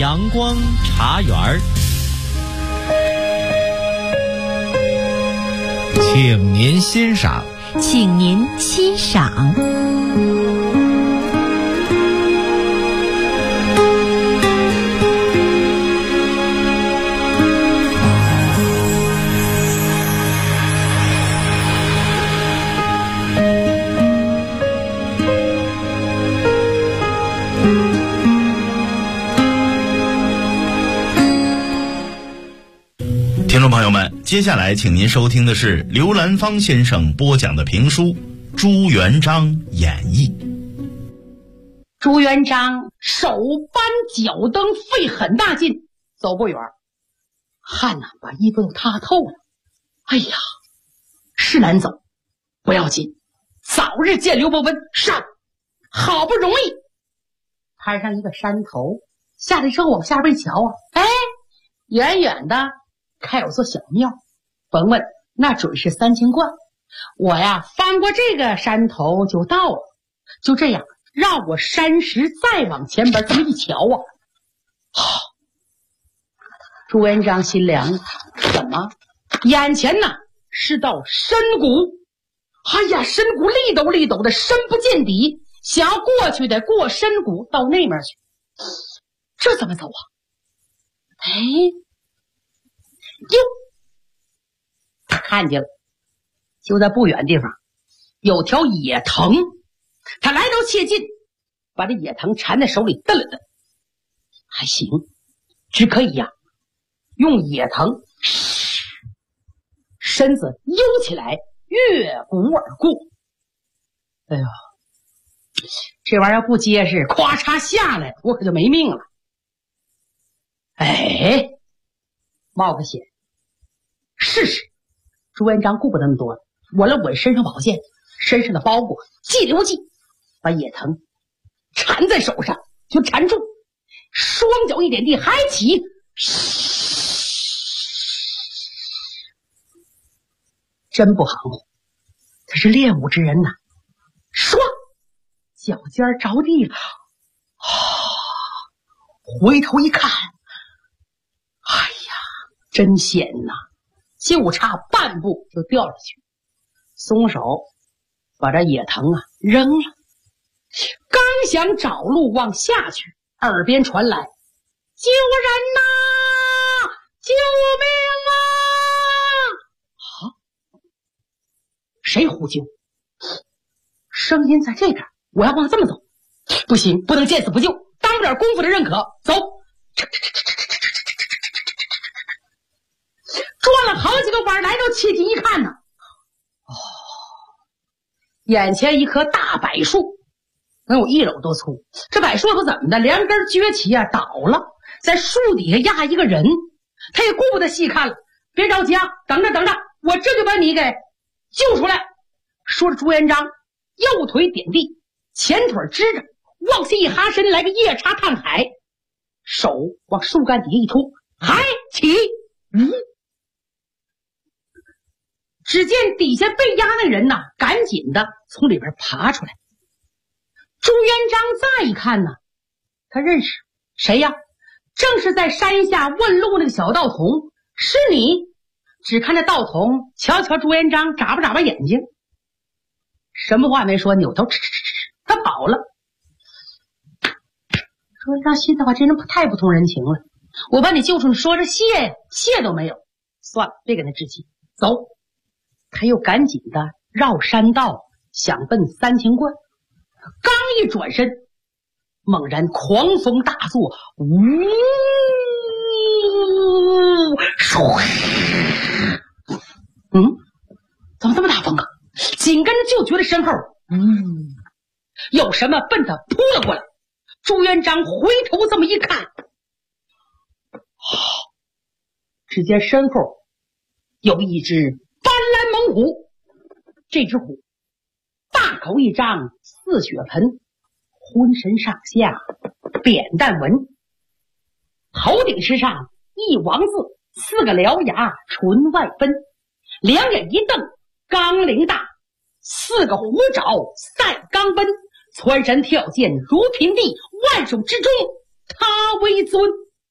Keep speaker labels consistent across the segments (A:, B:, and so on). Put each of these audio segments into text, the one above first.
A: 阳光茶园儿，请您欣赏。
B: 请您欣赏。
C: 听众朋友们，接下来请您收听的是刘兰芳先生播讲的评书《朱元璋演义》。
D: 朱元璋手搬脚蹬，费很大劲，走不远，汗呐把衣服都塌透了。哎呀，是难走，不要紧，早日见刘伯温。上，好不容易攀上一个山头，下来之后往下边一瞧啊，哎，远远的开有座小庙，甭问，那准是三清观。我呀翻过这个山头就到了，就这样绕过山石再往前边这么一瞧啊，朱元璋心凉了，怎么眼前呢是道深谷？哎呀，深谷立陡立陡的，深不见底，想要过去得过深谷到那面去，这怎么走啊？哎，哟，他看见了，就在不远地方有条野藤，他来到切近，把这野藤缠在手里蹬了蹬，还行，只可以呀，用野藤身子悠起来，越谷而过。哎呦，这玩意儿不结实，咵嚓下来我可就没命了。哎，冒个险试试。朱元璋顾不得那么多了，稳了稳身上宝剑，身上的包裹系溜系，把野藤缠在手上就缠住，双脚一点地，还起，真不含糊，他是练武之人呐。唰，脚尖着地了，回头一看，哎呀，真险呐，就差半步就掉下去，松手把这野藤啊扔了，刚想找路往下去，耳边传来救人呐，救命啊！谁呼救？声音在这边，我要往这么走，不行，不能见死不救，当不了功夫的认可。走，转了好几个弯，来到切近一看呢，眼前一棵大柏树，能有1篓多粗。这柏树都怎么的？连根撅起啊，倒了，在树底下压一个人。他也顾不得细看了，别着急啊，等着等着，我这就把你给救出来。说着，朱元璋右腿点地，前腿支着，往下一哈身，来个夜叉探海，手往树干底下一突，还起，只见底下被压那人呐，赶紧的从里边爬出来。朱元璋再一看呢，他认识谁呀？正是在山下问路那个小道童。是你？只看这道童瞧瞧朱元璋，眨巴眨巴眼睛，什么话没说，扭头他跑了。朱元璋心的话，这人太不通人情了，我把你救出去，说着谢呀，谢都没有，算了，别跟他置气，走。他又赶紧的绕山道想奔三清观，刚一转身，猛然狂风大作，怎么这么大风啊？紧跟着就觉得身后有什么奔他扑了过来。朱元璋回头这么一看，只见身后有一只斑斓猛虎，这只虎大口一张，似血盆，浑身上下扁担纹，头顶之上一王字，4个獠牙唇外分，两眼一瞪，刚灵大，4个虎爪赛钢奔，蹿山跳涧如平地，万手之中他为尊。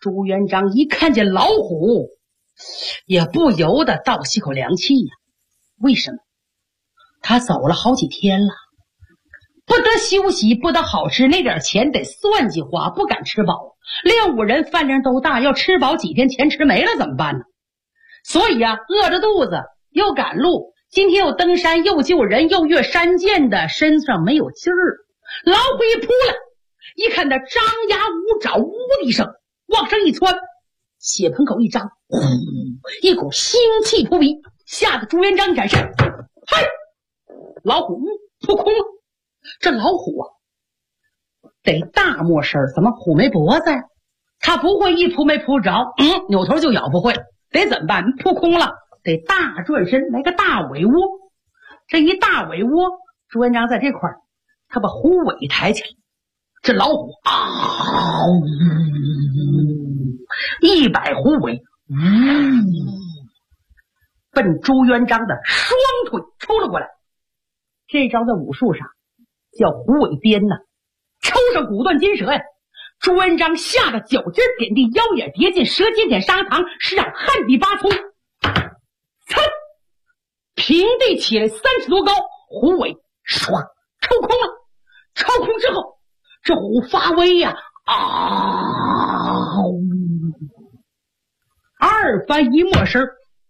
D: 朱元璋一看见老虎，也不由得倒吸口凉气呀。为什么？他走了好几天了，不得休息，不得好吃，那点钱得算计花，不敢吃饱。练武人饭量都大，要吃饱几天钱吃没了怎么办呢？所以啊，饿着肚子又赶路，今天又登山又救人又越山涧的，身上没有劲儿。老虎一扑来，一看他张牙舞爪，呜的一声往上一窜，血盆口一张，一股腥气扑鼻，吓得朱元璋展身，嘿，老虎扑空了。这老虎啊，得大没身，怎么虎没脖子呀？他不会一扑没扑着，扭头就咬，不会，得怎么办？扑空了，得大转身来个大尾窝。这一大尾窝，朱元璋在这块儿，他把虎尾抬起来，这老虎100虎尾奔朱元璋的双腿抽了过来。这招在武术上叫虎尾鞭呢，抽上骨断筋折呀！朱元璋吓得脚尖点地，腰眼叠进，舌尖舔砂糖，是让汗滴八葱。噌，平地起来30多高，虎尾唰抽空了。抽空之后，这虎发威呀，二番一没身，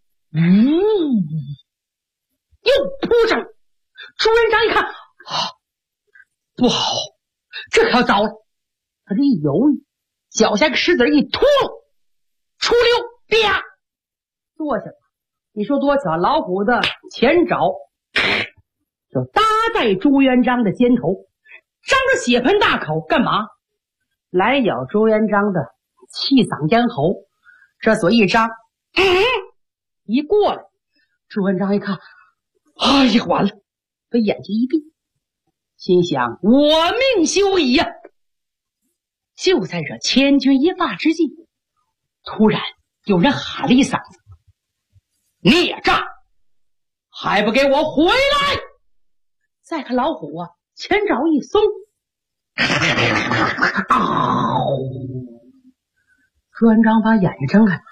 D: 又扑上。朱元璋一看，不好，这可要糟了。他这一犹豫，脚下个石子一秃噜，出溜，啪，坐下了。你说多巧，老虎的前爪就搭在朱元璋的肩头，张着血盆大口干嘛？来咬朱元璋的气嗓咽喉。这嘴一张，一过来，朱元璋一看，哎呀，完了，把眼睛一闭，心想我命休矣呀！就在这千钧一发之际，突然有人喊了一嗓子：孽障，还不给我回来！再看老虎啊，前爪一松，朱元璋把眼睛睁开，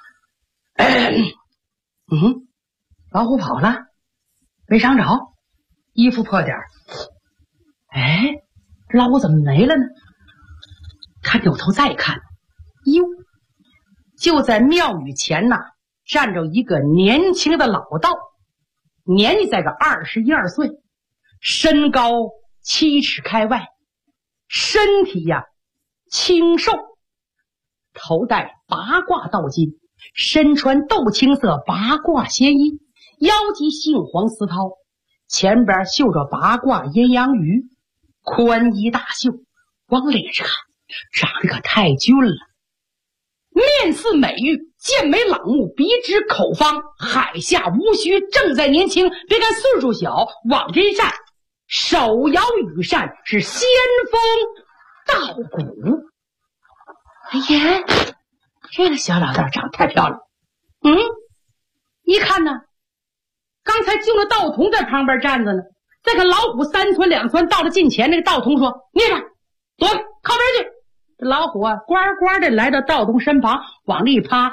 D: 老虎跑了，没伤着，衣服破点儿。这老虎怎么没了呢？他扭头再看，哟，就在庙宇前呐，站着一个年轻的老道，年纪在个21、2岁，身高7尺开外，身体呀清瘦，头戴八卦道巾，身穿豆青色八卦仙衣，腰系杏黄丝绦，前边绣着八卦阴阳鱼，宽衣大袖，往脸上看长得可太俊了，面似美玉，剑眉朗目，鼻直口方，海下无须，正在年轻。别看岁数小，往这一站，手摇羽扇，是仙风道骨。哎呀，这个小老道长得太漂亮。一看呢，刚才救了道童在旁边站着呢。再看老虎3窜2窜到了近前，那个道童说：孽障，躲开，靠边去。这老虎啊，呱呱的来到道童身旁，往里一趴，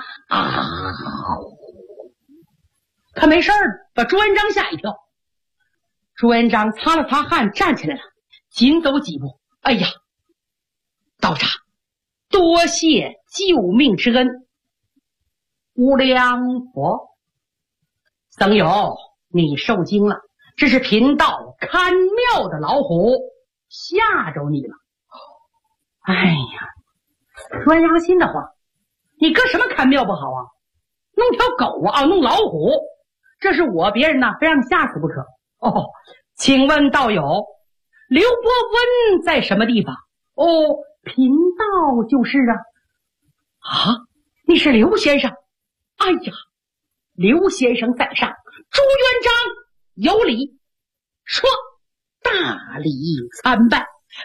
D: 他没事儿，把朱元璋吓一跳。朱元璋擦了擦汗，站起来了，紧走几步。哎呀，道长，多谢救命之恩。无量佛，僧友，你受惊了，这是贫道看庙的老虎吓着你了。哎呀，朱元璋心的慌，你搁什么看庙不好啊？弄条狗啊，弄老虎，这是我别人呐，非让你吓死不可。请问道友，刘伯温在什么地方？贫道就是啊。你是刘先生？哎呀，刘先生在上，朱元璋有礼，说大礼参拜。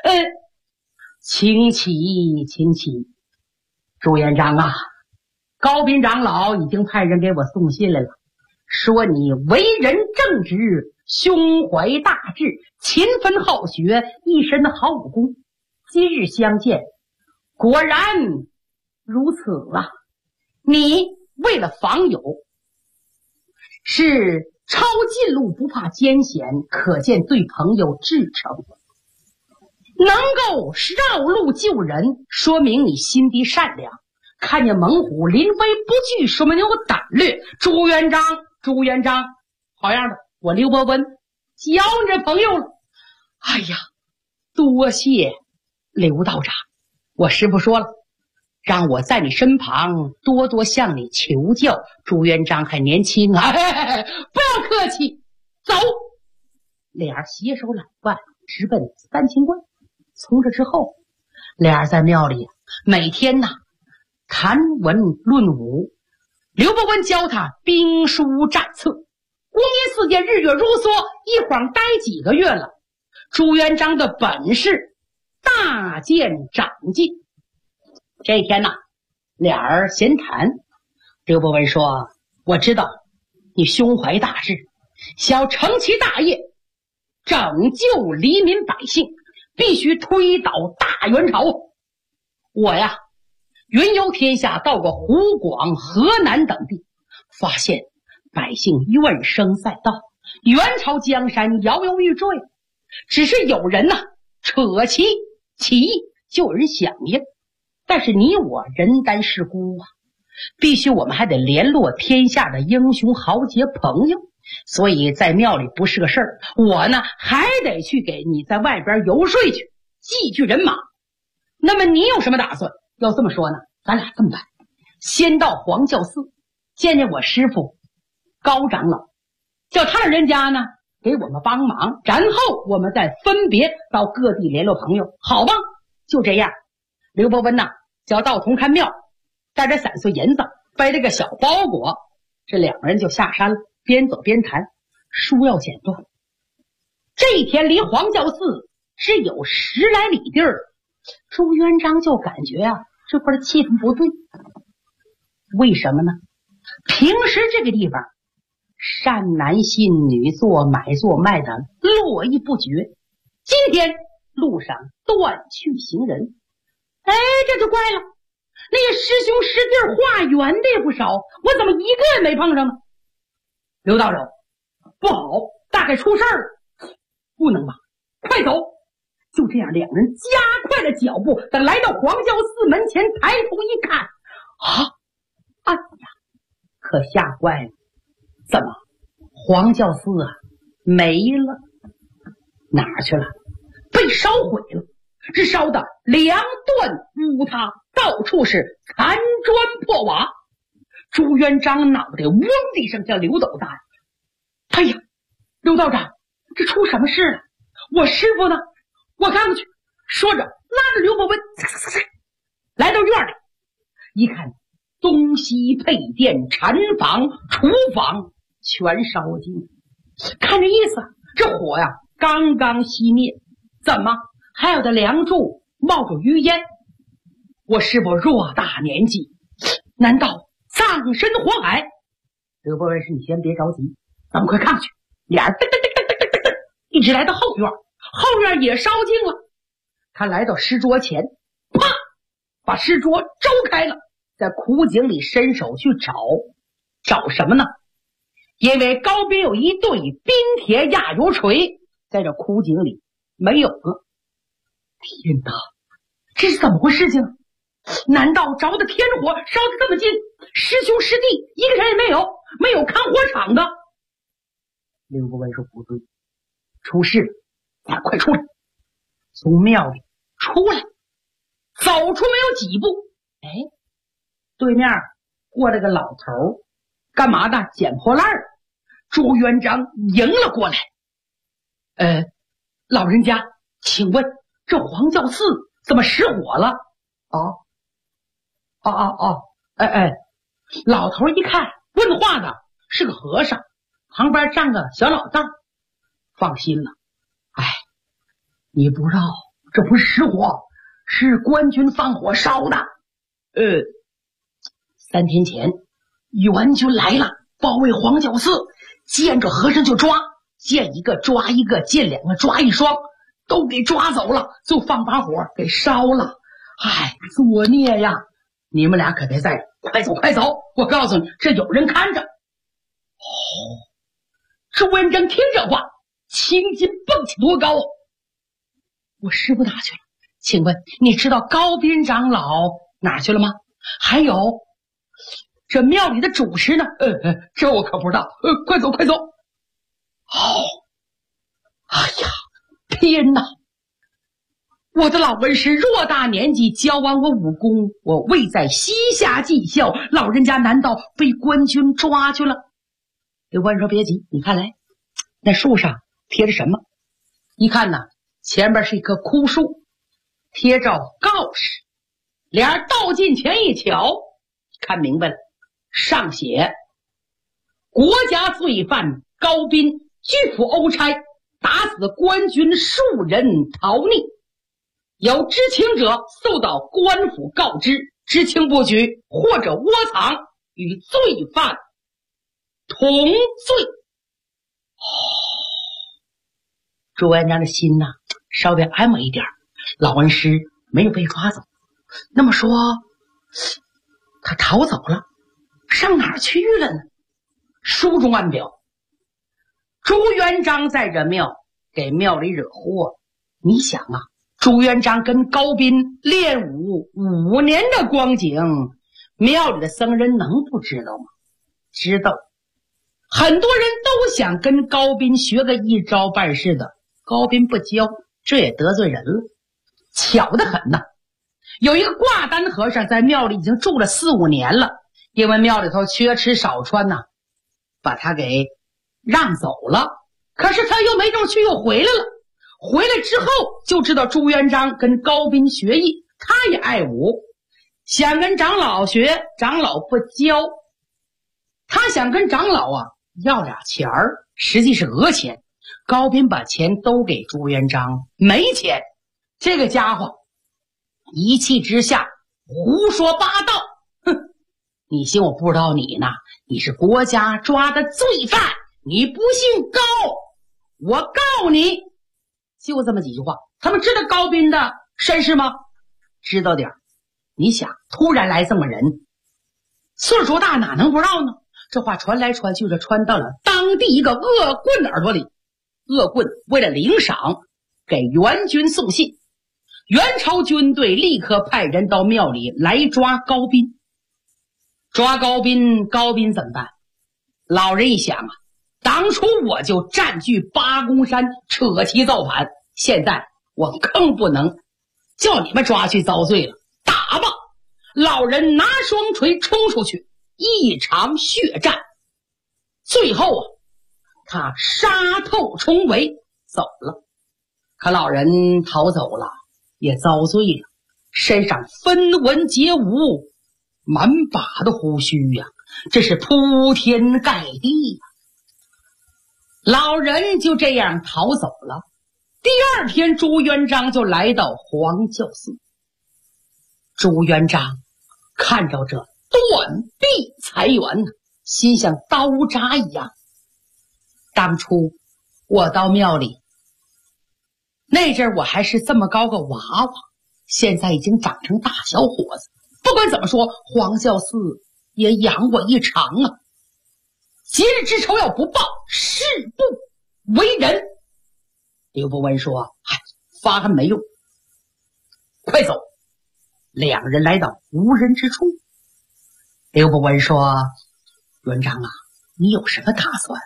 D: 请起，请起。朱元璋啊，高斌长老已经派人给我送信来了，说你为人正直，胸怀大志，勤奋好学，一身好武功。今日相见，果然如此啊，你为了访友，是抄近路不怕艰险，可见对朋友至诚。能够绕路救人，说明你心地善良。看见猛虎临危不惧，说明你有胆略。朱元璋，好样的，我刘伯温交你这朋友了。哎呀，多谢刘道长，我师父说了，让我在你身旁多多向你求教。朱元璋还年轻啊，不要客气，走。俩人携手揽腕，直奔三清观。从这之后，俩人在庙里每天谈文论武。刘伯温教他兵书战策。光阴似箭，日月如梭，一晃待几个月了。朱元璋的本事大见长进。这一天俩人闲谈。刘伯温说：“我知道你胸怀大志，想要成其大业，拯救黎民百姓，必须推倒大元朝。我云游天下，到过湖广、河南等地，发现百姓怨声载道，元朝江山摇摇欲坠。只是有人扯起义，就有人响应。但是你我人单势孤必须我们还得联络天下的英雄豪杰朋友，所以在庙里不是个事儿。我还得去给你在外边游说去，积聚人马。那么你有什么打算？要这么说咱俩这么办，先到黄教寺见见我师父高长老，叫他的人家给我们帮忙，然后我们再分别到各地联络朋友，好吧？就这样。刘伯温叫道童看庙，带着3岁银子，背了个小包裹，这两个人就下山了，边走边谈。书要剪断。这一天离黄教寺只有10来里地儿，朱元璋就感觉这块的气氛不对。为什么呢？平时这个地方善男信女做，买做卖的络绎不绝，今天路上断去行人。这就怪了，那些师兄师弟化缘的也不少，我怎么一个也没碰上呢？刘道长，不好，大概出事儿了。不能吧，快走。就这样，两人加快了脚步，等来到黄教寺门前，抬头一看，哎呀，可吓坏了。怎么黄教寺没了？哪儿去了？被烧毁了，这烧的梁断屋塌，到处是残砖破瓦。朱元璋脑袋嗡的一声叫刘斗大。哎呀，刘道长，这出什么事了？我师父呢？我看过去。说着拉着刘伯温来到院里，一看东西配殿、禅房、厨房全烧尽。看这意思，这火刚刚熄灭，怎么还有的梁柱冒着余烟？我师父偌大年纪，难道葬身火海？刘伯温说：“你先别着急，咱们快看去。”俩人噔噔噔噔噔噔噔，一直来到后院，后院也烧尽了。他来到石桌前，啪，把石桌周开了，在苦井里伸手去找什么呢？因为高边有一对冰铁压油锤，在这苦井里没有了。天哪，这是怎么回事情？难道着的天火烧得这么近，师兄师弟一个人也没有，没有看火场的？刘伯温说：“不对，出事了，咱快出来！”从庙里出来，走出没有几步，对面过来个老头，干嘛的？捡破烂。朱元璋迎了过来。老人家，请问这黄教寺怎么失火了？老头一看问话的是个和尚，旁边站个小老道。放心了，你不知道，这不是失火，是官军放火烧的。3天前援军来了，包围黄教寺，见着和尚就抓，见一个抓一个，见2个抓1双，都给抓走了，就放把火给烧了。作孽呀！ 你们俩可别在这，快走快走！我告诉你，这有人看着。朱元璋听这话，青筋蹦起多高啊！我师傅哪去了？请问你知道高斌长老哪去了吗？还有这庙里的主持呢？这我可不知道。快走快走！哎呀，天哪！我的老恩师偌大年纪教完我武功，我未在西夏尽孝，老人家难道被官军抓去了？刘关说别急，你看来那树上贴着什么？一看呢，前边是一棵枯树，贴着告示。俩人倒进前一瞧，看明白了，上写国家罪犯高斌拒捕欧差，打死官军数人逃匿，有知情者速到官府告知，知情不举或者窝藏，与罪犯同罪。朱元璋的心呐，稍微安稳一点，老恩师没有被抓走。那么说他逃走了，上哪儿去了呢？书中暗表，朱元璋在这庙给庙里惹祸。你想啊，朱元璋跟高斌练武5年的光景，庙里的僧人能不知道吗？知道。很多人都想跟高斌学个一招半式的，高斌不教，这也得罪人了。巧得很呐，有一个挂单和尚在庙里已经住了4、5年了，因为庙里头缺吃少穿呐，把他给让走了。可是他又没地方去，又回来了。回来之后就知道朱元璋跟高斌学艺，他也爱武，想跟长老学，长老不教。他想跟长老要俩钱儿，实际是讹钱。高斌把钱都给朱元璋，没钱。这个家伙一气之下胡说八道，哼！你信我不知道你呢？你是国家抓的罪犯，你不信告我告你！就这么几句话。他们知道高斌的身世吗？知道点儿。你想，突然来这么人，岁数大哪能不知道呢？这话传来传去，这传到了当地一个恶棍的耳朵里。恶棍为了领赏，给元军送信。元朝军队立刻派人到庙里来抓高斌。抓高斌，高斌怎么办？老人一想当初我就占据八公山，扯旗造反，现在我更不能叫你们抓去遭罪了。打吧！老人拿双锤冲出去，一场血战。最后他杀透重围走了。可老人逃走了，也遭罪了，身上分文皆无，满把的胡须呀，这是铺天盖地呀。老人就这样逃走了。第二天，朱元璋就来到黄教寺。朱元璋看着这断壁财源，心像刀扎一样。当初我到庙里那阵我还是这么高个娃娃，现在已经长成大小伙子。不管怎么说，黄教寺也养我一场啊。节日之仇要不报，誓不为人。刘伯温说发还没用，快走。两人来到无人之处。刘伯温说，元璋你有什么打算？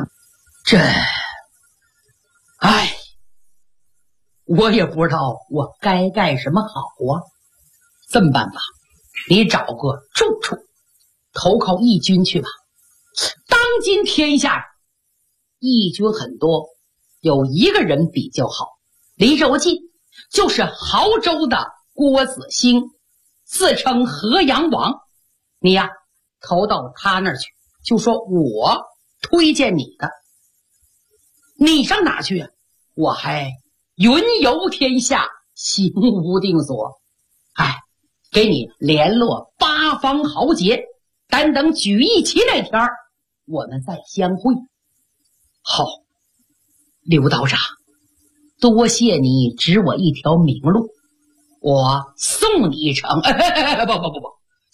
D: 我也不知道我该干什么好啊。这么办吧，你找个住处投靠义军去吧。当今天下义军很多，有一个人比较好，离着我近，就是亳州的郭子兴，自称河阳王。你投到他那儿去，就说我推荐你的。你上哪去我还云游天下，心无定所。给你联络八方豪杰，单等举义旗那天儿，我们再相会。好，刘道长，多谢你指我一条明路，我送你一程。不，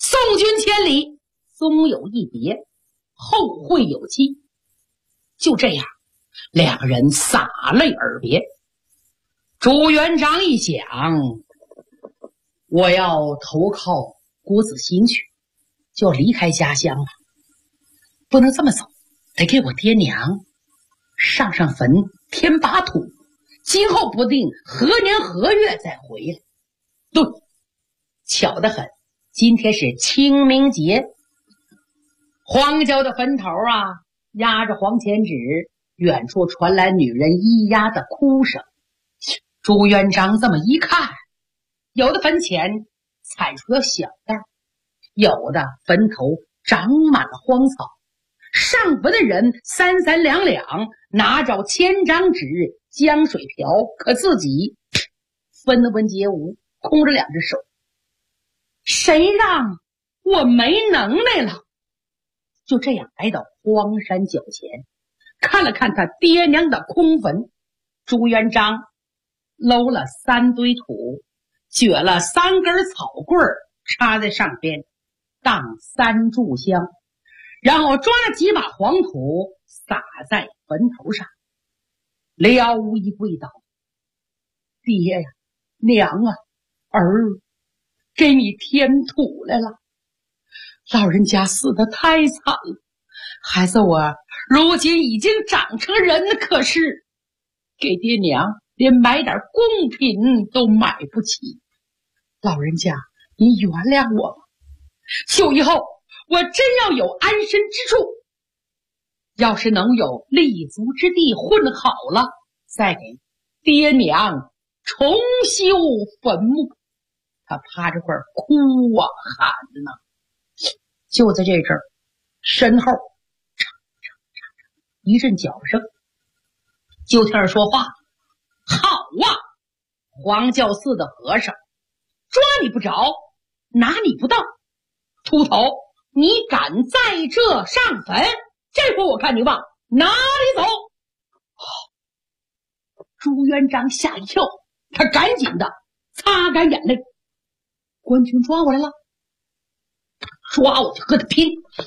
D: 送君千里，终有一别，后会有期。就这样，两人洒泪而别。朱元璋一想，我要投靠郭子兴去，就要离开家乡了，不能这么走，得给我爹娘上坟，添把土，今后不定何年何月再回来。对，巧得很，今天是清明节，荒郊的坟头啊，压着黄钱纸，远处传来女人咿呀的哭声。朱元璋这么一看，有的坟前踩出了小袋，有的坟头长满了荒草，上坟的人三三两两拿着千张纸江水瓢，可自己分文皆无，空着两只手。谁让我没能耐了？就这样来到荒山脚前，看了看他爹娘的空坟，朱元璋搂了3堆土，掘了3根草棍插在上边当3炷香，然后抓了几把黄土撒在坟头上，了无一跪倒：爹呀，娘啊，儿给你添土来了。老人家死得太惨了，孩子我如今已经长成人，可是给爹娘连买点贡品都买不起。老人家您原谅我吧，就以后我真要有安身之处，要是能有立足之地混好了，再给爹娘重修坟墓。他趴着会儿哭啊喊呐。就在这阵儿，身后一阵脚声，就听人说话：好啊，黄教寺的和尚，抓你不着，拿你不当，秃头，你敢在这上坟？这回我看你往哪里走！朱元璋吓一跳，他赶紧的擦干眼泪。官军抓我来了，抓我就和他拼。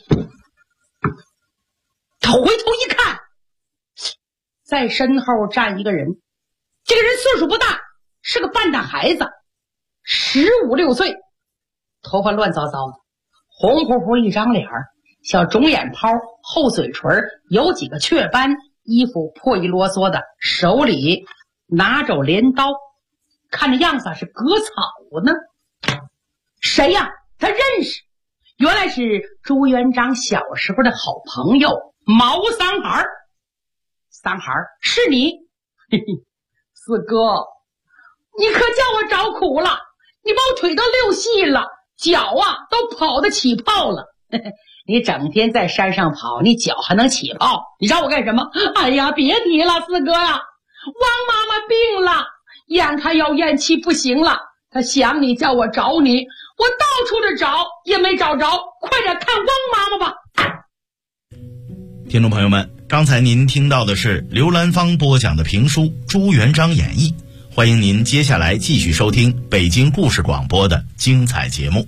D: 他回头一看，在身后站一个人，这个人岁数不大，是个半大孩子，15、16岁，头发乱糟糟的，红乎乎一张脸，小肿眼泡，厚嘴唇，有几个雀斑，衣服破衣啰嗦的，手里拿着镰刀，看着样子是割草呢。谁呀？他认识，原来是朱元璋小时候的好朋友毛三孩。三孩，是你？嘿嘿，四哥，你可叫我找苦了，你把我腿都溜细了，脚啊都跑得起泡了。你整天在山上跑，你脚还能起泡，你找我干什么？哎呀，别提了，四哥呀，汪妈妈病了，眼看要咽气不行了，他想你，叫我找你，我到处的找也没找着，快点看汪妈妈吧。
C: 听众朋友们，刚才您听到的是刘兰芳播讲的评书《朱元璋演义》，欢迎您接下来继续收听北京故事广播的精彩节目。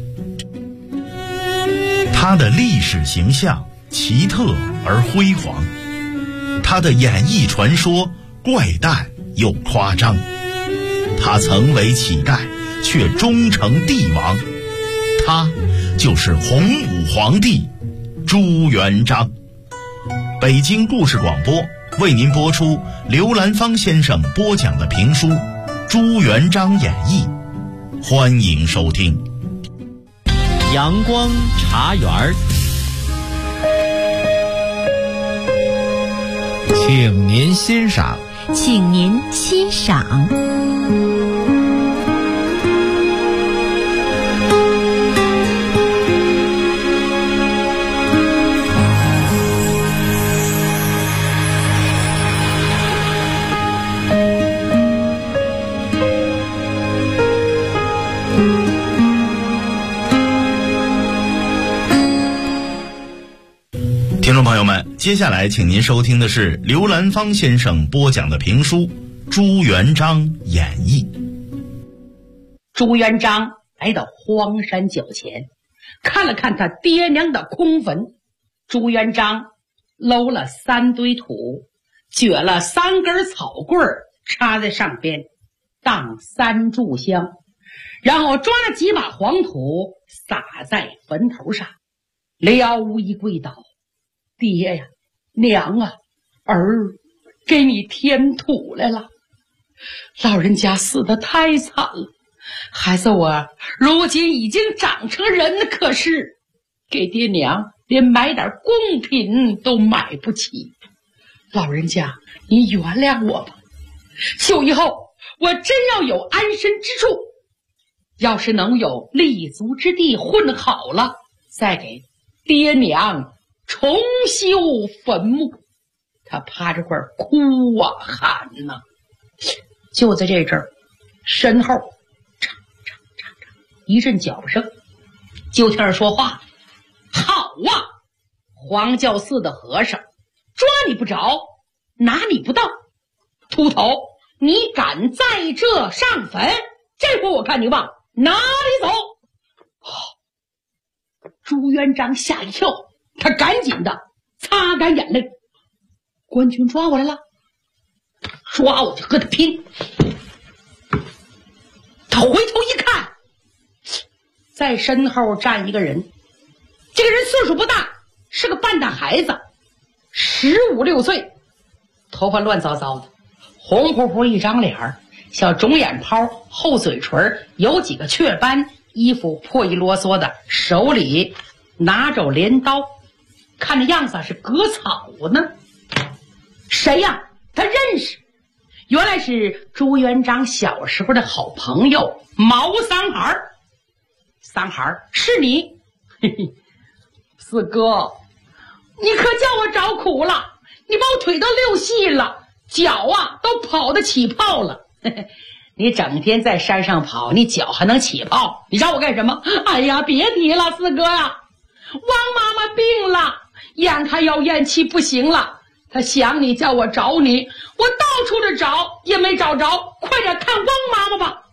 C: 他的历史形象奇特而辉煌，他的演艺传说怪诞又夸张，他曾为乞丐却终成帝王，他就是洪武皇帝朱元璋。北京故事广播为您播出刘兰芳先生播讲的评书《朱元璋演义》，欢迎收听。
A: 阳光茶园，请您欣赏。
B: 请您欣赏。
C: 听众朋友们，接下来请您收听的是刘兰芳先生播讲的评书《朱元璋演义》。
D: 朱元璋来到荒山脚前， 看了看他爹娘的空坟，朱元璋搂了3堆土，撅了3根草棍插在上边当3炷香，然后抓了几把黄土撒在坟头上，了无一跪倒：爹呀，娘啊，儿给你添土来了。老人家死得太惨了，孩子我如今已经长成人，可是给爹娘连买点贡品都买不起。老人家您原谅我吧，就以后我真要有安身之处，要是能有立足之地混好了，再给爹娘重修坟墓。他趴着块哭啊喊呐。就在这阵儿，身后嚓一阵脚步声，就听人说话：好啊，黄教寺的和尚，抓你不着，拿你不到，秃头，你敢在这上坟，这回我看你往哪里走。朱元璋吓一跳，他赶紧的擦干眼泪：官军抓我来了，抓我就和他拼。他回头一看，在身后站一个人，这个人岁数不大，是个半大孩子，15、16岁，头发乱糟糟的，红扑扑一张脸，小肿眼泡，厚嘴唇，有几个雀斑，衣服破衣啰嗦的，手里拿着镰刀，看着样子是割草呢。谁呀？他认识，原来是朱元璋小时候的好朋友毛三孩。三孩，是你？嘿嘿，四哥，你可叫我找苦了，你把我腿都溜细了，脚啊都跑得起泡了。嘿嘿，你整天在山上跑，你脚还能起泡，你找我干什么？哎呀，别提了，四哥呀，汪妈妈病了，眼看要咽气不行了，他想你，叫我找你，我到处的找也没找着，快点看汪妈妈吧。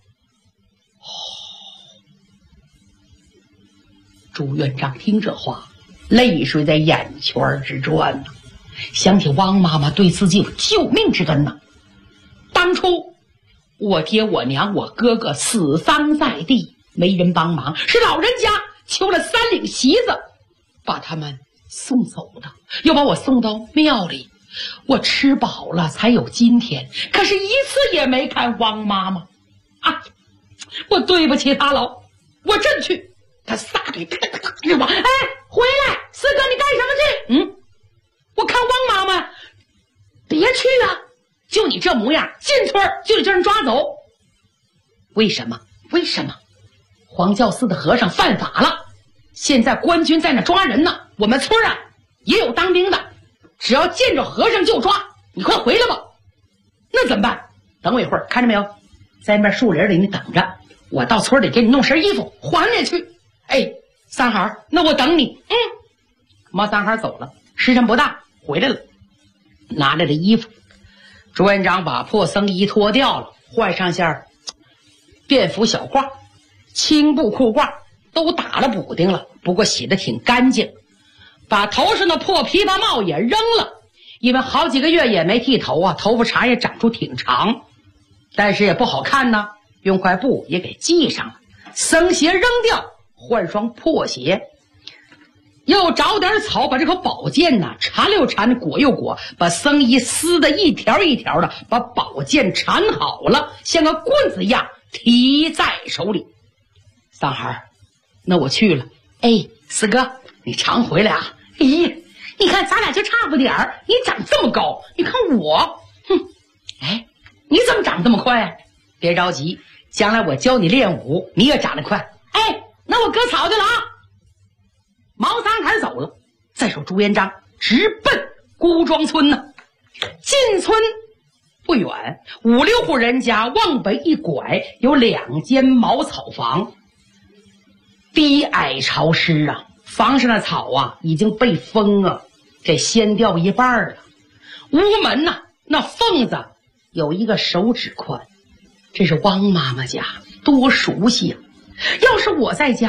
D: 朱元璋听这话，泪水在眼圈之转呢，想起汪妈妈对自己有救命之恩呢。当初我爹我娘我哥哥死丧在地，没人帮忙，是老人家求了3领席子把他们送走的，又把我送到庙里，我吃饱了才有今天，可是一次也没看汪妈妈啊！我对不起他了，我真去。他撒腿啪啪啪就往，哎，回来，四哥你干什么去？我看汪妈妈。别去啊，就你这模样，进村就得叫人抓走。为什么？黄教寺的和尚犯法了，现在官军在那抓人呢，我们村啊也有当兵的，只要见着和尚就抓，你快回来吧。那怎么办？等我一会儿，看着没有，在那边树林里你等着，我到村里给你弄身衣服还你去。哎，三孩，那我等你。毛三孩走了，时辰不大回来了，拿来的衣服，朱元璋把破僧衣脱掉了，换上下便服小褂，青布裤褂都打了补丁了，不过洗得挺干净，把头上的破琵琶帽也扔了，因为好几个月也没剃头啊，头发茬也长出挺长，但是也不好看呢，用块布也给系上了，僧鞋扔掉，换双破鞋，又找点草，把这口宝剑呢缠又缠，裹又裹，把僧衣撕得一条一条的，把宝剑缠好了，像个棍子一样提在手里。三孩，那我去了。哎，四哥，你常回来啊。咦，你看咱俩就差不点儿，你长这么高，你看我，哎，你怎么长这么快啊？别着急，将来我教你练武，你也长得快。哎，那我割草去了啊。毛三孩走了，再说朱元璋直奔孤庄村呢。进村不远，5、6户人家，往北一拐有2间茅草房，低矮潮湿啊，房上的草啊已经被风啊给掀掉一半了。屋门呐，那缝子有一个手指宽，这是汪妈妈家，多熟悉啊！要是我在家，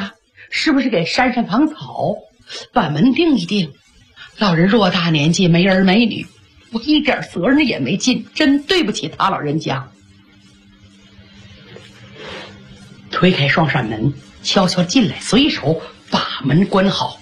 D: 是不是给扇扇房草，把门定一定？老人偌大年纪，没儿没女，我一点责任也没尽，真对不起他老人家。推开双扇门，悄悄进来，随手把门关好。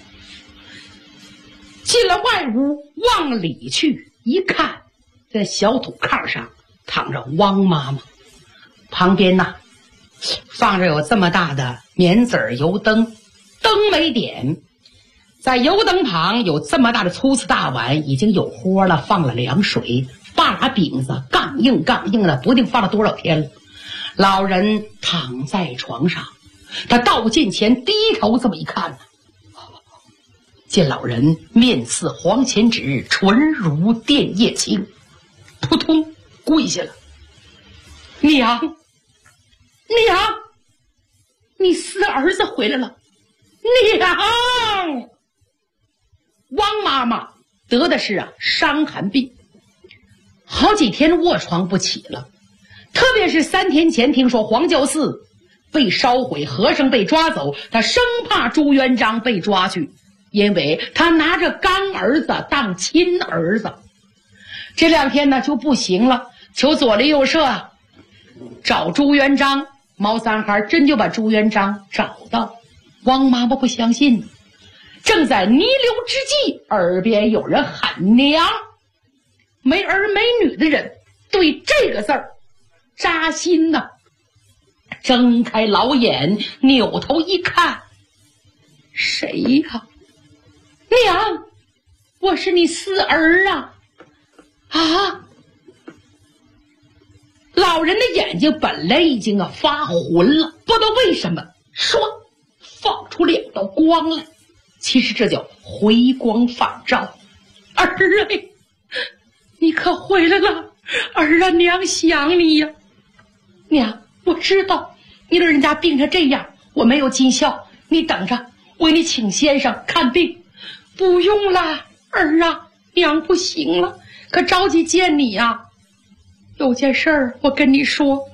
D: 进了外屋，往里去一看，在小土炕上躺着汪妈妈，旁边呢放着有这么大的棉籽油灯，灯没点，在油灯旁有这么大的粗瓷大碗，已经有锅了，放了凉水，把俩饼子杠硬的，不定放了多少天了。老人躺在床上，他到近前低头这么一看呢，见老人面似黄钱纸，唇如电叶青，扑通跪下了。娘，你四儿子回来了。娘，汪妈妈得的是伤寒病，好几天卧床不起了。特别是3天前听说黄教寺被烧毁，和尚被抓走，他生怕朱元璋被抓去，因为他拿着干儿子当亲儿子。这2天呢就不行了，求左邻右舍找朱元璋。毛三孩真就把朱元璋找到。汪妈妈不相信，正在弥留之际，耳边有人喊娘。没儿没女的人对这个字儿扎心呐，睁开老眼，扭头一看，谁呀？娘，我是你四儿啊！啊！老人的眼睛本来已经发浑了，不知道为什么唰放出2道光来，其实这叫回光返照。儿哎，你可回来了！儿啊，娘想你呀！娘，我知道你老人家病成这样，我没有尽孝，你等着，我给你请先生看病。不用了，儿啊，娘不行了，可着急见你呀。有件事儿我跟你说，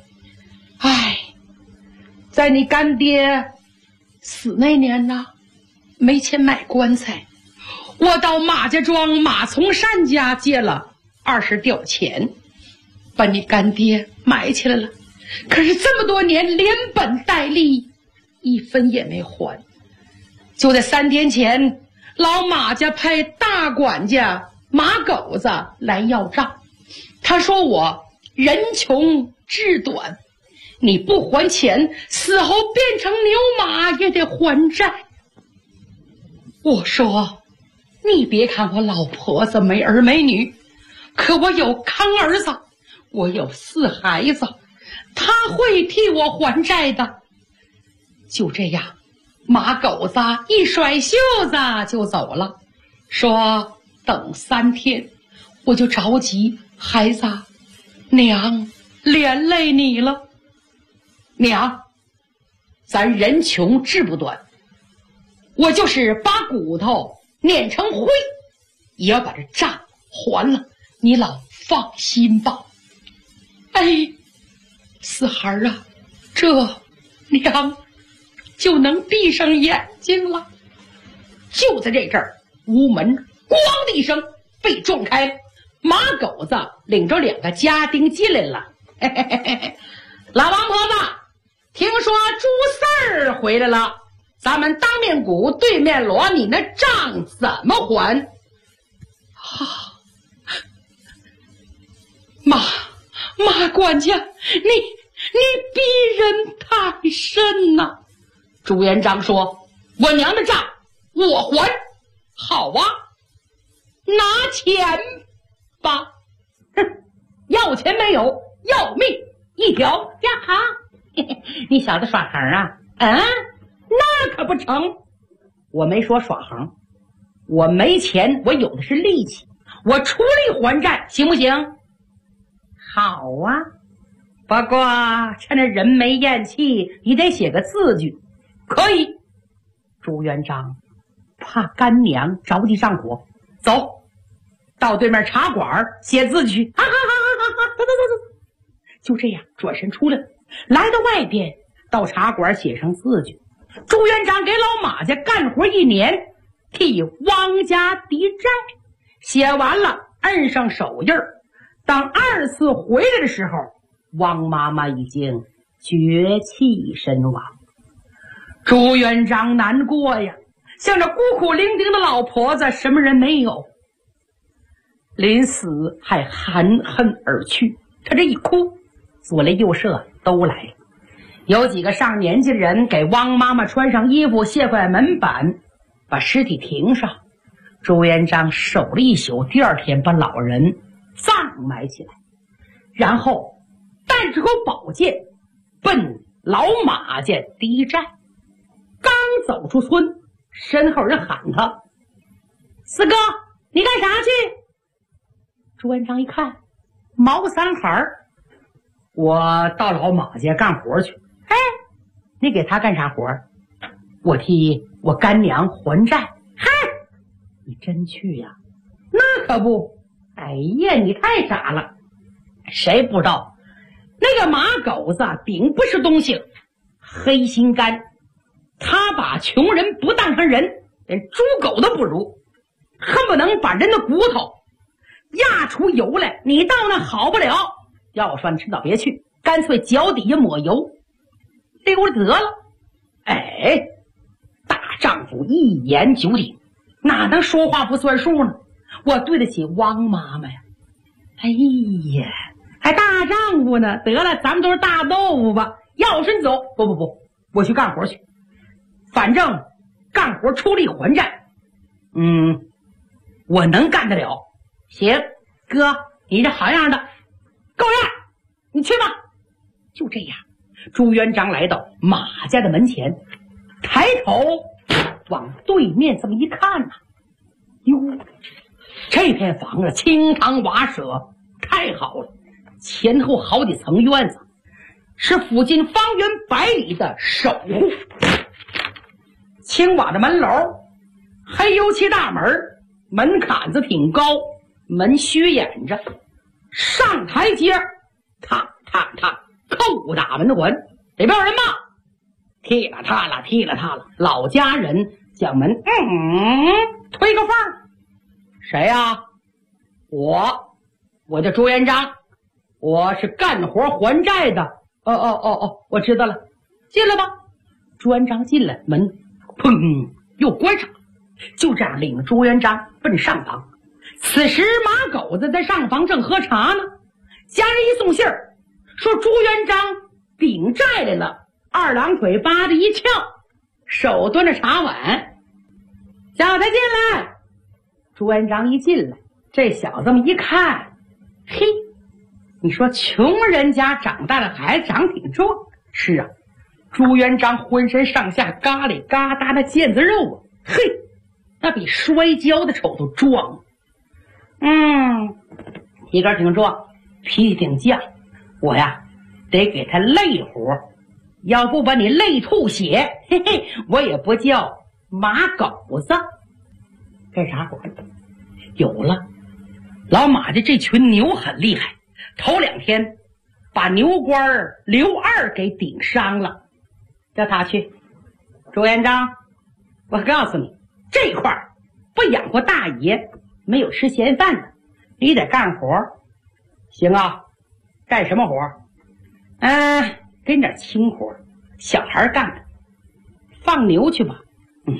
D: 在你干爹死那年呢，没钱买棺材，我到马家庄马从善家借了20吊钱，把你干爹埋起来了。可是这么多年连本带利1分也没还。就在3天前，老马家派大管家马狗子来要账，他说我人穷志短，你不还钱，死后变成牛马也得还债。我说你别看我老婆子没儿没女，可我有康儿子，我有4孩子，他会替我还债的。就这样，马狗子一甩袖子就走了，说等3天。我就着急，孩子，娘连累你了。娘，咱人穷志不短，我就是把骨头碾成灰，也要把这账还了，你老放心吧。四孩啊，这娘就能闭上眼睛了。就在这阵儿，屋门咣的一声被撞开了，马狗子领着2个家丁进来了。老王婆子，听说朱四儿回来了，咱们当面鼓对面锣，你那账怎么还？马管家，你逼人太甚呐！朱元璋说：“我娘的账我还。”好啊，拿钱吧！哼，要钱没有，要命一条呀哈！你小子耍横啊？那可不成！我没说耍横，我没钱，我有的是力气，我出力还债，行不行？好啊，不过趁着人没咽气，你得写个字据。可以。朱元璋怕干娘着急上火，走到对面茶馆写字据。走。就这样转身出来，来到外边，到茶馆写上字据。 朱元璋给老马家干活1年，替汪家抵债，写完了摁上手印儿。当2次回来的时候，汪妈妈已经绝气身亡。朱元璋难过呀，像这孤苦伶仃的老婆子，什么人没有？临死还含恨而去。他这一哭，左邻右舍都来了。有几个上年纪的人给汪妈妈穿上衣服，卸块门板，把尸体停上。朱元璋守了一宿，第2天把老人葬埋起来，然后带着口宝剑奔老马家抵债。刚走出村，身后人喊他：“四哥，你干啥去？”朱元璋一看，毛三孩，我到老马家干活去。哎，你给他干啥活？我替我干娘还债。嗨，你真去呀？那可不。哎呀，你太傻了！谁不知道那个马狗子顶不是东西，黑心肝。他把穷人不当成人，连猪狗都不如，恨不能把人的骨头压出油来。你到那好不了，要说你迟早别去，干脆脚底下抹油溜了得了。哎，大丈夫一言九鼎，哪能说话不算数呢？我对得起汪妈妈呀！哎呀，还大丈夫呢？得了，咱们都是大豆腐吧？要是你走，不，我去干活去，反正干活出力还债。我能干得了。行，哥，你这好样的，够样，你去吧。就这样，朱元璋来到马家的门前，抬头往对面这么一看呐，哟，这片房子清堂瓦舍，太好了，前后好几层院子，是附近方圆100里的守护。青瓦的门楼，黑油漆大门，门槛子挺高，门虚掩着，上台阶，踏踏踏，叩打门环，里边有人吗？踢了踏了，踢了踏了，老家人将门推个缝。谁呀？我叫朱元璋，我是干活还债的。我知道了，进来吧。朱元璋进来，门砰又关上，就这样领着朱元璋奔上房。此时马狗子在上房正喝茶呢，家人一送信儿，说朱元璋顶债来了，二郎腿扒着一翘，手端着茶碗，叫他进来。朱元璋一进来，这小子们一看，嘿，你说穷人家长大的孩子长挺壮。是啊，朱元璋浑身上下嘎里嘎达的腱子肉啊，嘿，那比摔跤的瞅都壮。体格挺壮，脾气挺犟，我呀得给他累活，要不把你累吐血，嘿嘿，我也不叫马狗子。干啥活？有了，老马家这群牛很厉害，头2天把牛倌刘二给顶伤了，叫他去。朱元璋，我告诉你，这块儿不养活大爷，没有吃闲饭的，你得干活。行啊，干什么活？给你点轻活，小孩干的，放牛去吧。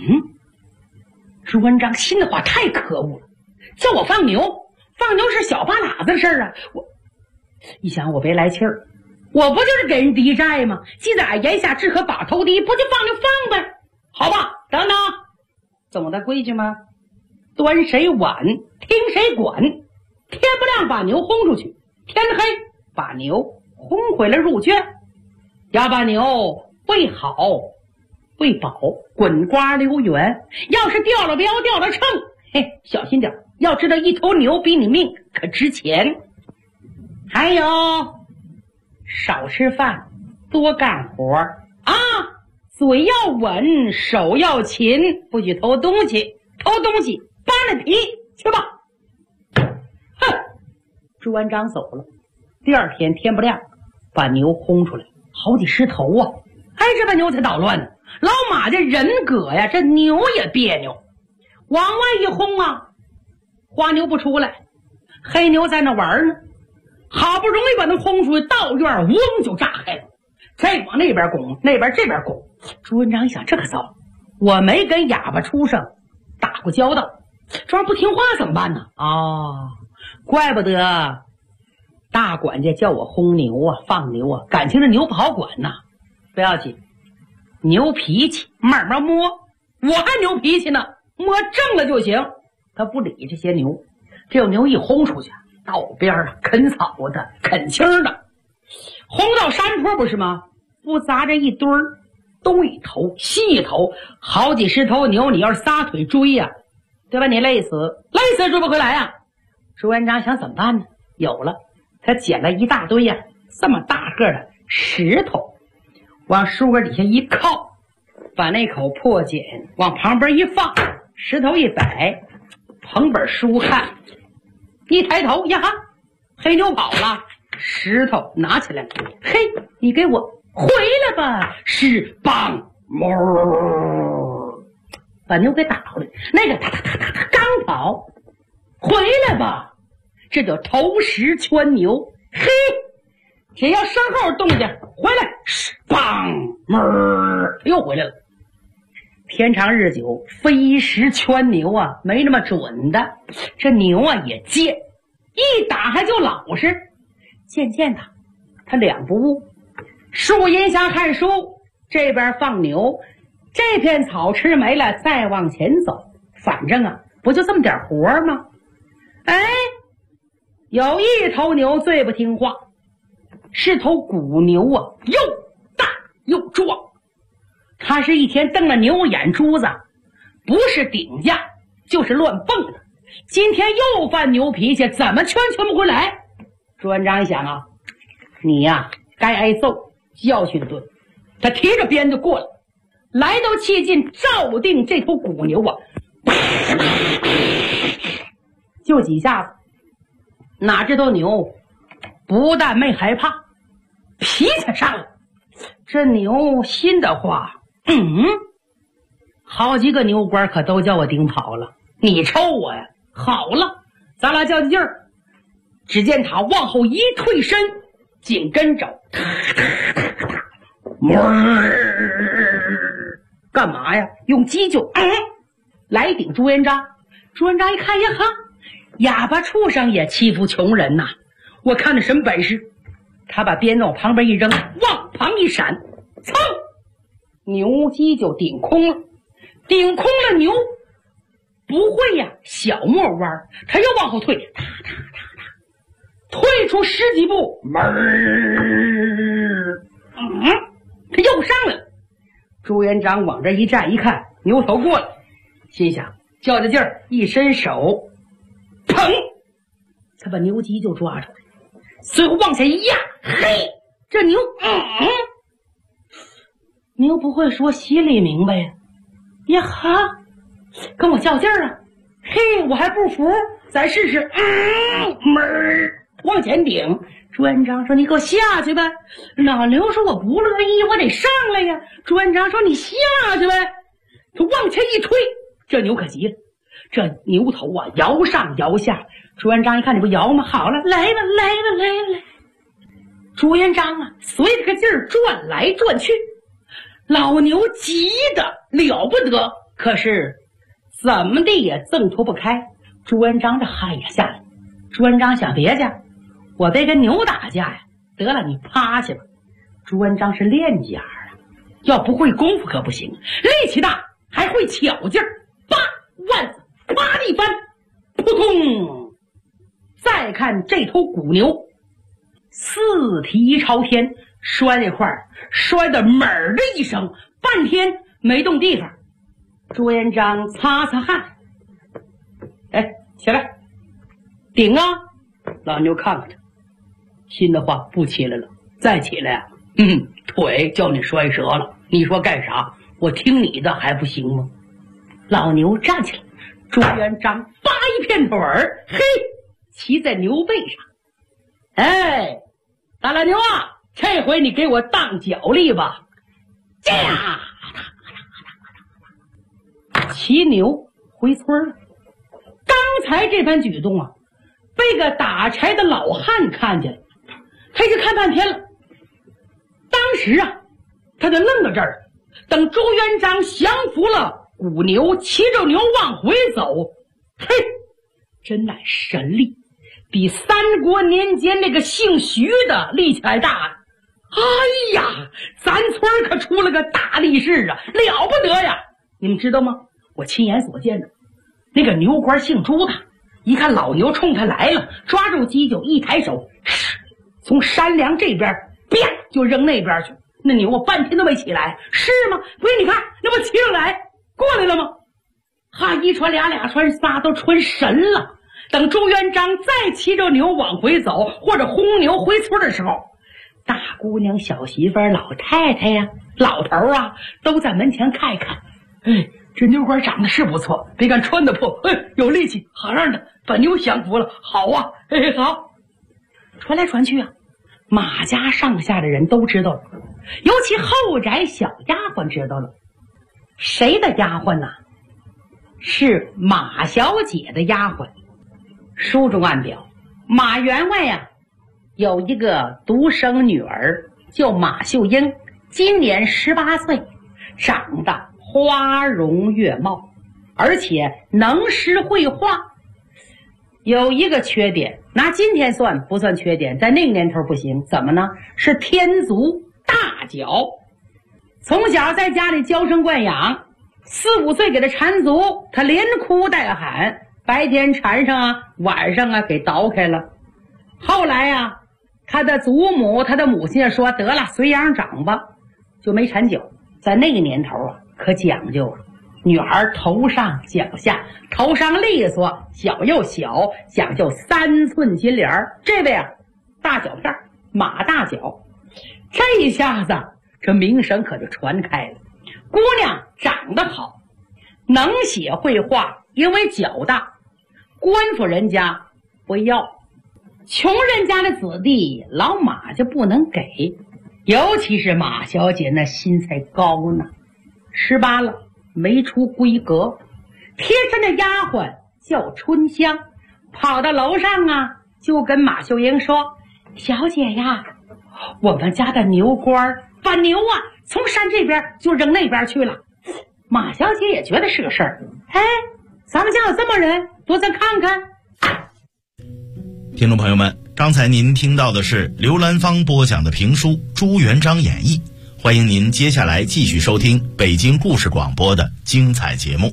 D: 朱元璋心里话太可恶了，叫我放牛是小巴喇子的事儿啊！我一想，我别来气儿，我不就是给人抵债吗？记在俺言下之可把头低，不就放就放呗？好吧，等等，总的规矩吗？端谁碗听谁管，天不亮把牛轰出去，天黑把牛轰回来入圈，要把牛喂好喂饱，滚瓜溜圆。要是掉了标掉了秤，嘿，小心点，要知道一头牛比你命可值钱。还有，少吃饭，多干活啊，嘴要稳，手要勤，不许偷东西，偷东西扒了皮去吧。哼！朱元璋走了，第2天天不亮，把牛轰出来，好几10头啊！这把牛才捣乱呢。 老马这人搁呀，这牛也别扭，往外一轰啊，花牛不出来，黑牛在那玩呢，好不容易把它轰出去，到院嗡就炸开了，这往那边拱，那边这边拱。朱元璋一想，这可糟，我没跟哑巴畜生打过交道，这玩意不听话怎么办呢？怪不得大管家叫我轰牛啊，放牛啊，感情这牛不好管呐。不要紧，牛脾气慢慢摸，我还牛脾气呢，摸正了就行。他不理这些牛，这牛一轰出去，到边啊啃草的，啃青的，轰到山坡不是吗？不砸这一堆儿，东一头西一头，好几十头牛，你要是撒腿追呀，对吧？你累死追不回来呀。朱元璋想怎么办呢？有了，他捡了一大堆呀，这么大个的石头，往书杆底下一靠，把那口破茧往旁边一放，石头一摆，捧本书看，一抬头呀哈，黑牛跑了，石头拿起来了，嘿，你给我回来吧！是棒，把牛给打回来，那个他刚跑，回来吧！这叫投石圈牛，嘿，只要身后动静，回来，棒，又回来了。天长日久，飞石圈牛啊，没那么准的。这牛啊也贱，一打还就老实。渐渐的，他两不误，树荫下看书，这边放牛，这片草吃没了，再往前走。反正啊，不就这么点活吗？哎，有一头牛最不听话，是头古牛啊，又大又壮。他是一天瞪了牛眼珠子，不是顶架就是乱蹦的。今天又犯牛脾气，怎么劝不回来？朱元璋一想啊，你呀该挨揍，教训顿。他提着鞭就过来，来到气近，照定这头古牛啊，就几下子，哪知道牛不但没害怕，脾气上了。这牛心的话，好几个牛官可都叫我顶跑了，你抽我呀？好了，咱俩较劲儿。只见他往后一退身，紧跟着干嘛呀？用鸡就来顶朱元璋。朱元璋一看呀哈，哑巴畜生也欺负穷人呐，我看他什么本事。他把鞭往旁边一扔，往旁一闪，噌，牛鸡就顶空了。顶空了，牛不会呀小磨弯，他又往后退，退出10几步，他又上来了。朱元璋往这一站，一看牛头过来，心想较着劲儿，一伸手，砰，他把牛鸡就抓住了，随后往下一压，嘿，这牛牛不会说，心里明白呀，呀哈，跟我较劲儿啊，嘿，我还不服，再试试，往前顶。朱元璋说：“你给我下去呗。”老牛说：“我不乐意，我得上来呀。”朱元璋说：“你下去呗。”他往前一推，这牛可急了，这牛头啊摇上摇下。朱元璋一看，你不摇吗？好了，来了。朱元璋啊，随着个劲儿转来转去，老牛急得了不得，可是怎么的也挣脱不开。朱元璋这汗也下来。朱元璋想别介，我别跟牛打架呀，得了，你趴下吧。朱元璋是练家啊，要不会功夫可不行，力气大还会巧劲儿，叭，腕子啪地翻，扑通。再看这头古牛，四蹄朝天，摔这块儿，摔得猛的一声，半天没动地方。朱元璋擦擦汗，哎，起来，顶啊！老牛看看他，心的话不起来了，再起来啊，腿叫你摔折了，你说干啥？我听你的还不行吗？老牛站起来，朱元璋发一片腿儿，嘿，骑在牛背上。哎，大老牛啊，这回你给我当脚力吧！呀， 骑牛回村了。刚才这番举动啊，被个打柴的老汉看见了，他就看半天了。当时啊，他就愣到这儿了。等朱元璋降服了古牛，骑着牛往回走，嘿，真乃神力，比三国年间那个姓徐的力气还大。哎呀，咱村可出了个大力士啊，了不得呀！你们知道吗？我亲眼所见的，那个牛官姓朱的，一看老牛冲他来了，抓住机就一抬手，从山梁这边啪就扔那边去。那牛我半天都没起来，是吗？不是，你看那不骑上来过来了吗？哈，一传俩，俩传仨，都传神了。等朱元璋再骑着牛往回走，或者轰牛回村的时候，大姑娘、小媳妇、老太太呀、老头啊，都在门前看一看。哎，这牛官长得是不错，别看穿的破，哎，有力气，好样的，把牛降服了，好啊，哎，好。传来传去啊，马家上下的人都知道了，尤其后宅小丫鬟知道了。谁的丫鬟呢？是马小姐的丫鬟。书中暗表，马员外呀，有一个独生女儿，叫马秀英，今年18岁，长得花容月貌，而且能诗会画。有一个缺点，拿今天算不算缺点，在那个年头不行。怎么呢？是天足大脚。从小在家里娇生惯养，4、5岁给他缠足，他连哭带喊，白天缠上啊，晚上啊给倒开了。后来啊，他的祖母、他的母亲说得了，随样长吧，就没缠脚。在那个年头啊，可讲究了，女孩头上脚下，头上利索，脚又小，讲究3寸金莲儿。这位啊，大脚片，马大脚。这一下子这名声可就传开了。姑娘长得好，能写会画，因为脚大，官府人家不要，穷人家的子弟老马就不能给。尤其是马小姐那心才高呢，18了没出闺阁，贴身的丫鬟叫春香，跑到楼上啊，就跟马秀英说：“小姐呀，我们家的牛官把牛啊从山这边就扔那边去了。”马小姐也觉得是个事儿，哎，咱们家有这么人，多咱看看。
C: 听众朋友们，刚才您听到的是刘兰芳播讲的评书《朱元璋演义》，欢迎您接下来继续收听北京故事广播的精彩节目。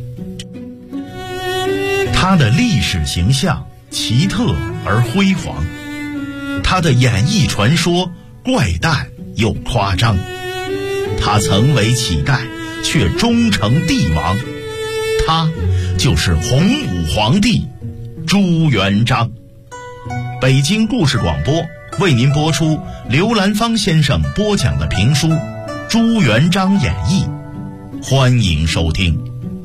C: 他的历史形象奇特而辉煌，他的演义传说怪诞又夸张，他曾为乞丐却终成帝王，他就是洪武皇帝朱元璋。北京故事广播为您播出刘兰芳先生播讲的评书《朱元璋演义》，欢迎收听。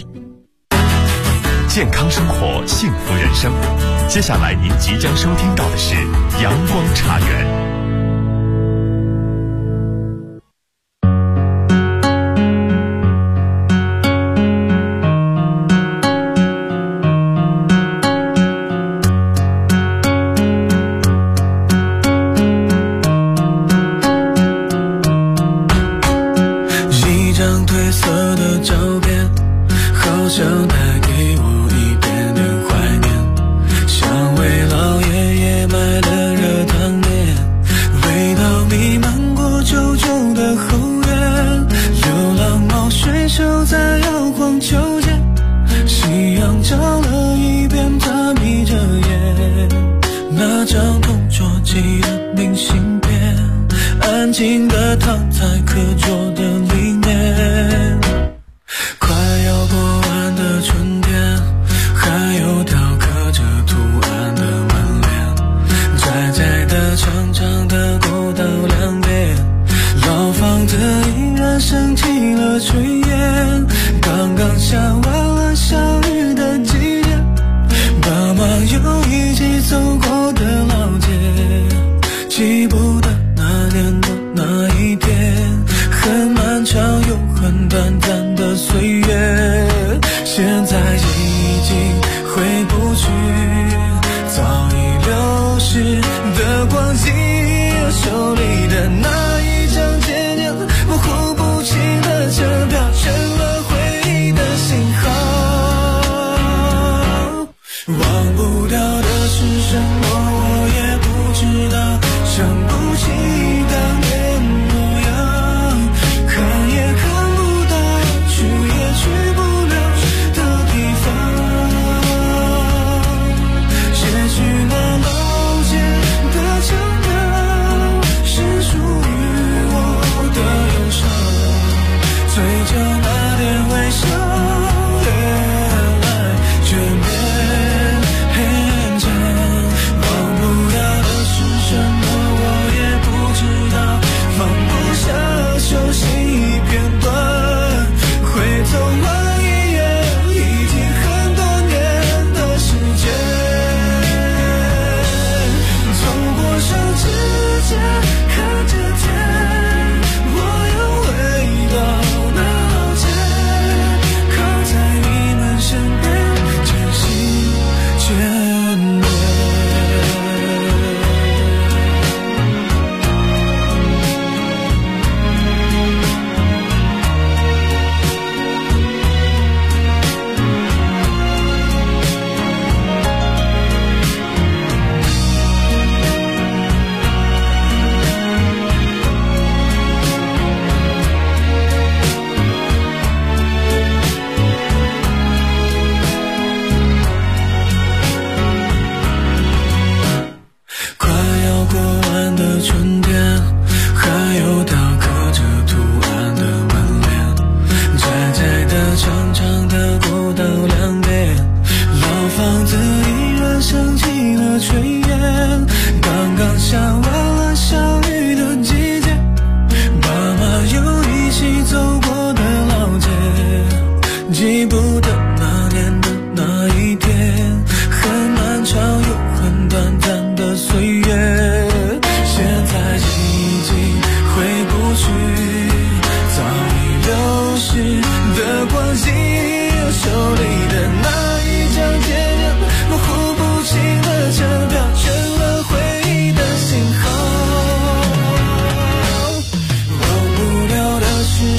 E: 健康生活，幸福人生。接下来您即将收听到的是阳光茶园。
F: 记不得那年的那一天，很漫长。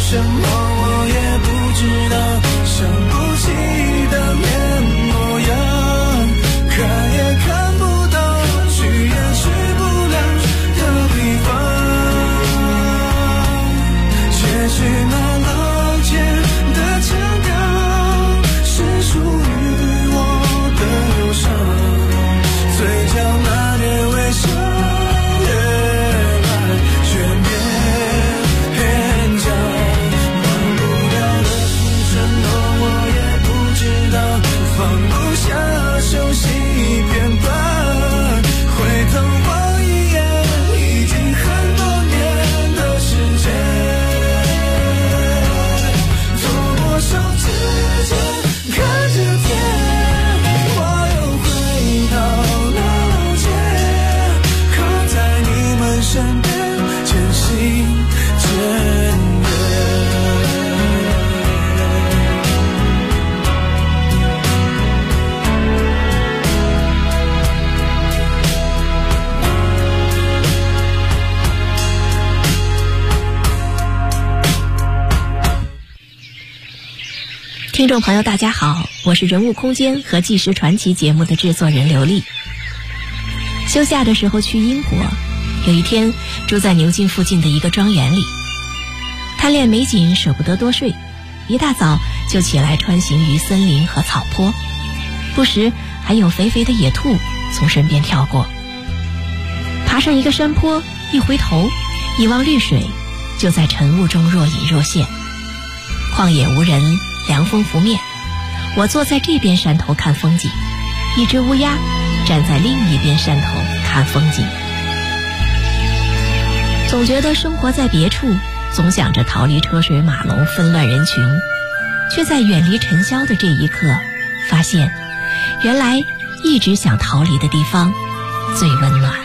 F: 什么我也不知道，想不起的面模样，看也看不到，去也去不了的地方，也许那老街的腔调是属于我的忧伤，嘴角那点微笑越来越勉强，忘不了的是什么我也不知道，放不下熟悉片段，回头望一眼已经很多年的时间，做多少指尖看着天，我又回到那老街，靠在你们身边，渐行渐远。
B: 听众朋友大家好，我是人物空间和纪实传奇节目的制作人刘丽。休假的时候去英国，有一天住在牛津附近的一个庄园里，贪恋美景舍不得多睡，一大早就起来穿行于森林和草坡，不时还有肥肥的野兔从身边跳过。爬上一个山坡，一回头一望绿水，就在晨雾中若隐若现。旷野无人，凉风拂面，我坐在这边山头看风景，一只乌鸦站在另一边山头看风景。总觉得生活在别处，总想着逃离车水马龙纷乱人群，却在远离尘嚣的这一刻发现，原来一直想逃离的地方最温暖。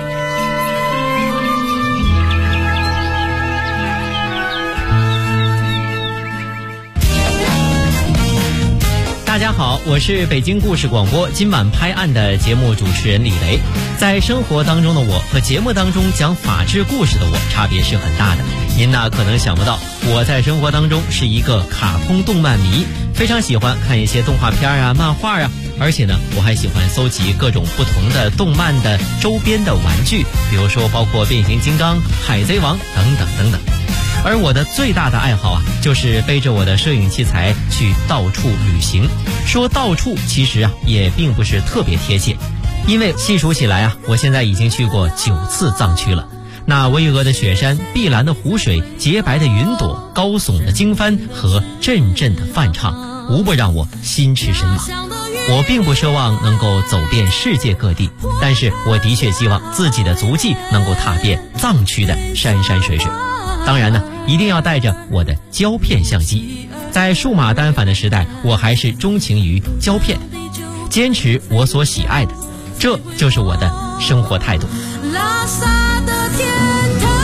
A: 大家好，我是北京故事广播今晚拍案的节目主持人李雷。在生活当中的我和节目当中讲法治故事的我差别是很大的。您呢可能想不到，我在生活当中是一个卡通动漫迷，非常喜欢看一些动画片啊、漫画啊，而且呢我还喜欢搜集各种不同的动漫的周边的玩具，比如说包括变形金刚、海贼王等等等等。而我的最大的爱好啊，就是背着我的摄影器材去到处旅行。说到处其实啊也并不是特别贴切，因为细数起来啊，我现在已经去过9次藏区了。那巍峨的雪山、碧蓝的湖水、洁白的云朵、高耸的经幡和阵阵的梵唱，无不让我心驰神往。我并不奢望能够走遍世界各地，但是我的确希望自己的足迹能够踏遍藏区的山山水水。当然呢，一定要带着我的胶片相机。在数码单反的时代，我还是钟情于胶片，坚持我所喜爱的，这就是我的生活态度。
F: 拉萨的天堂，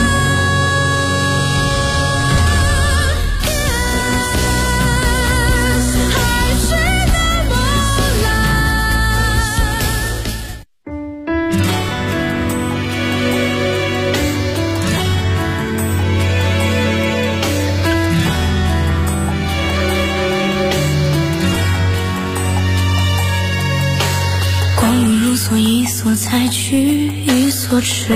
F: 海水那么
G: 一所一所采取，一所吃，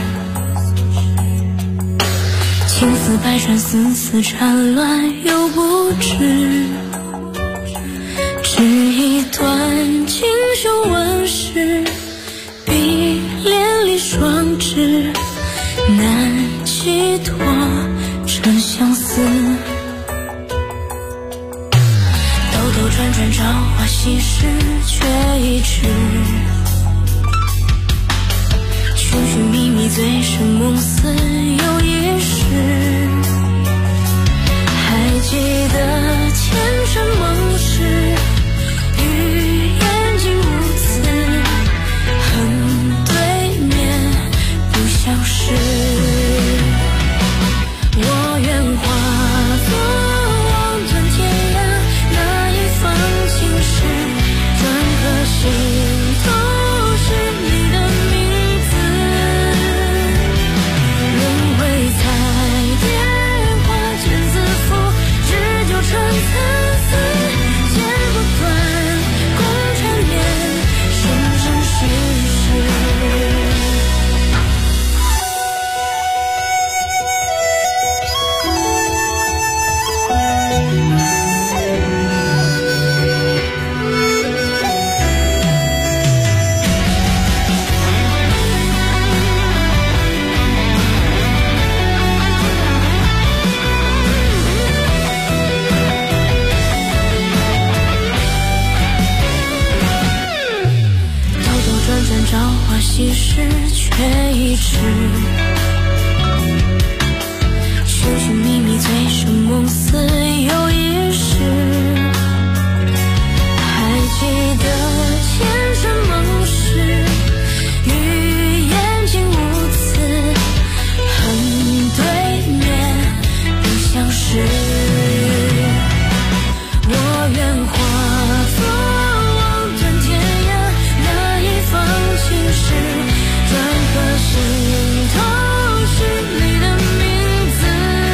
G: 青丝白衫，丝丝缠乱又不知，只一段锦绣纹饰，碧连理双枝，难寄托成相思。兜兜转转，朝花夕拾，却一直